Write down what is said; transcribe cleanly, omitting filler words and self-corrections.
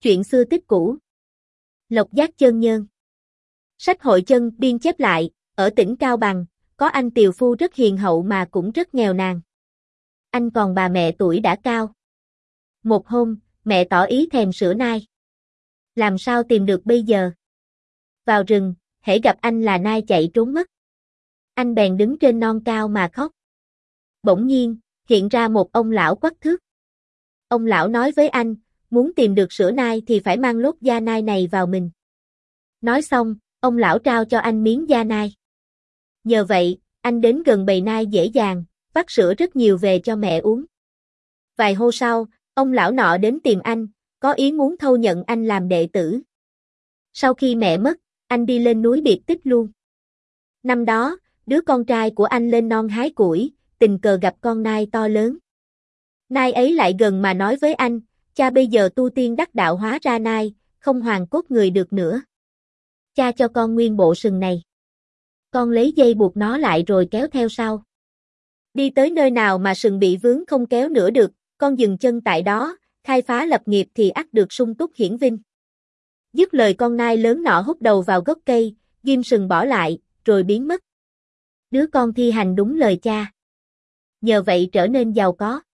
Chuyện xưa tích cũ. Lộc Giác Chân Nhân. Sách hội chân biên chép lại, ở tỉnh Cao Bằng, có anh tiều phu rất hiền hậu mà cũng rất nghèo nàn. Anh còn bà mẹ tuổi đã cao. Một hôm, mẹ tỏ ý thèm sữa nai. Làm sao tìm được bây giờ? Vào rừng, hễ gặp anh là nai chạy trốn mất. Anh bèn đứng trên non cao mà khóc. Bỗng nhiên, hiện ra một ông lão quắc thước. Ông lão nói với anh, muốn tìm được sữa nai thì phải mang lốt da nai này vào mình. Nói xong, ông lão trao cho anh miếng da nai. Nhờ vậy, anh đến gần bầy nai dễ dàng, vắt sữa rất nhiều về cho mẹ uống. Vài hôm sau, ông lão nọ đến tìm anh, có ý muốn thâu nhận anh làm đệ tử. Sau khi mẹ mất, anh đi lên núi biệt tích luôn. Năm đó, đứa con trai của anh lên non hái củi, tình cờ gặp con nai to lớn. Nai ấy lại gần mà nói với anh, cha bây giờ tu tiên đắc đạo hóa ra nai, không hoàn cốt người được nữa. Cha cho con nguyên bộ sừng này. Con lấy dây buộc nó lại rồi kéo theo sau. Đi tới nơi nào mà sừng bị vướng không kéo nữa được, con dừng chân tại đó, khai phá lập nghiệp thì ắt được sung túc hiển vinh. Dứt lời con nai lớn nọ hút đầu vào gốc cây, ghim sừng bỏ lại, rồi biến mất. Đứa con thi hành đúng lời cha. Nhờ vậy trở nên giàu có.